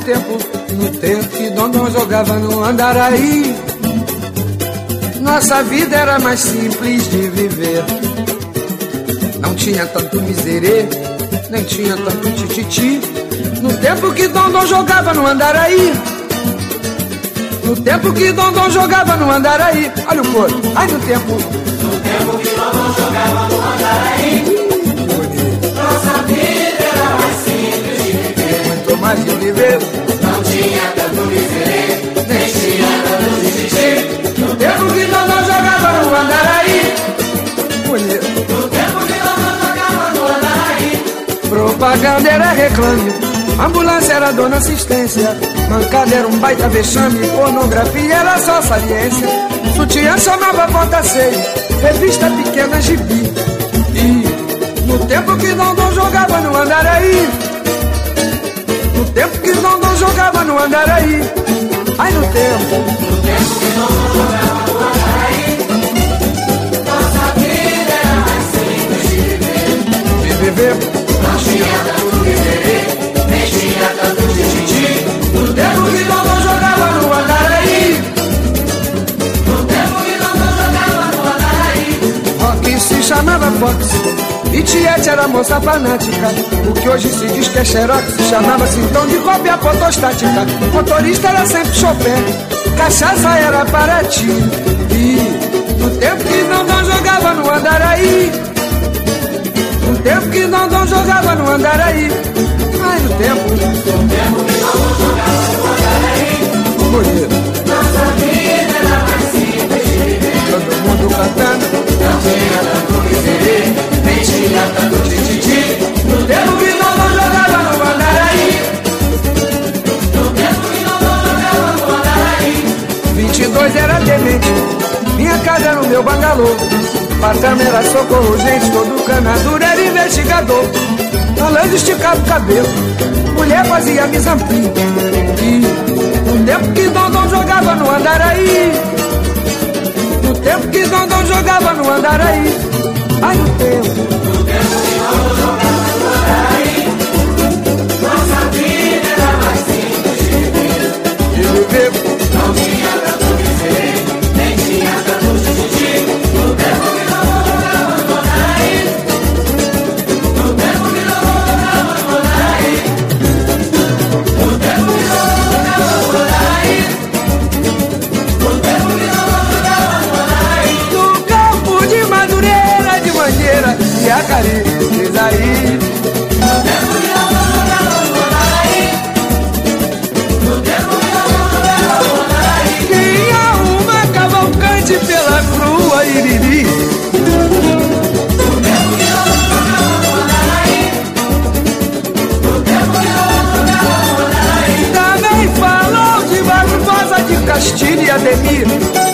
no tempo que Dondon jogava no Andaraí, nossa vida era mais simples de viver. Não tinha tanto miserê, nem tinha tanto tititi. No tempo que Dondon jogava no Andaraí, no tempo que Dondon jogava no Andaraí. Olha o coro, ai no tempo que Dondon jogava no Andaraí, nossa vida era mais simples de viver. Muito mais de viver. Não tinha tanto miserê, nem tinha tanto tititi. No tempo que Dondon jogava no Andaraí, bonito. No tempo que Dondon jogava no Andaraí, propaganda era reclame, ambulância era dona assistência, mancada era um baita vexame, pornografia era só saliência, sutiã chamava porta seio, revista pequena gibi. E no tempo que Dondon jogava no Andaraí, no tempo que Dondon jogava no Andaraí, ai no tempo que Dondon jogava no Andaraí, nossa vida era mais simples de viver. Não tinha tanto miserê, nem tinha tanto tititi. no tempo que Dondon jogava no Andaraí, No tempo que Dondon jogava no Andaraí, rock se chamava Fox e Tiete era moça fanática. O que hoje se diz que é xerox chamava-se então de cópia fotostática. Motorista era sempre Chopin, cachaça era Paraty. E no tempo que Dondon jogava no Andaraí, no tempo que Dondon jogava no Andaraí, ai no tempo que Dondon jogava no Andaraí, bonito, nossa vida era mais simples de viver. todo mundo cantando. Não tinha tanto miserê, nem tinha tanto tititi. No tempo que Dondon jogava no Andaraí, No tempo que Dondon jogava no Andaraí, 22 era tenente, minha casa era o meu bangalô. Patrão era socorro, gente, todo canadura era investigador. Malandro esticava o cabelo, mulher fazia misamprim. E no tempo que Dondon jogava no Andaraí, no tempo que Dondon jogava no Andaraí, ai no tempo que Dondon jogava no Andaraí, nossa vida era mais simples de viver. de viver. Não tinha tanto miserê, nem tinha tanto tititi. No tempo que Dondon jogava no Andaraí, no tempo que Dondon jogava no Andaraí, no tempo que Dondon jogava no Andaraí, no tempo que Dondon jogava no Andaraí, No campo de Madureira, de Mangueira e Acari, diz aí. no tempo que Dondon jogava no Andaraí, no tempo que Dondon jogava no Andaraí, Tinha uma cavalcante pela crua Iriri. no tempo que Dondon jogava no Andaraí, no tempo que Dondon jogava no Andaraí. Também falou de Barbosa de Castilho e Ademir.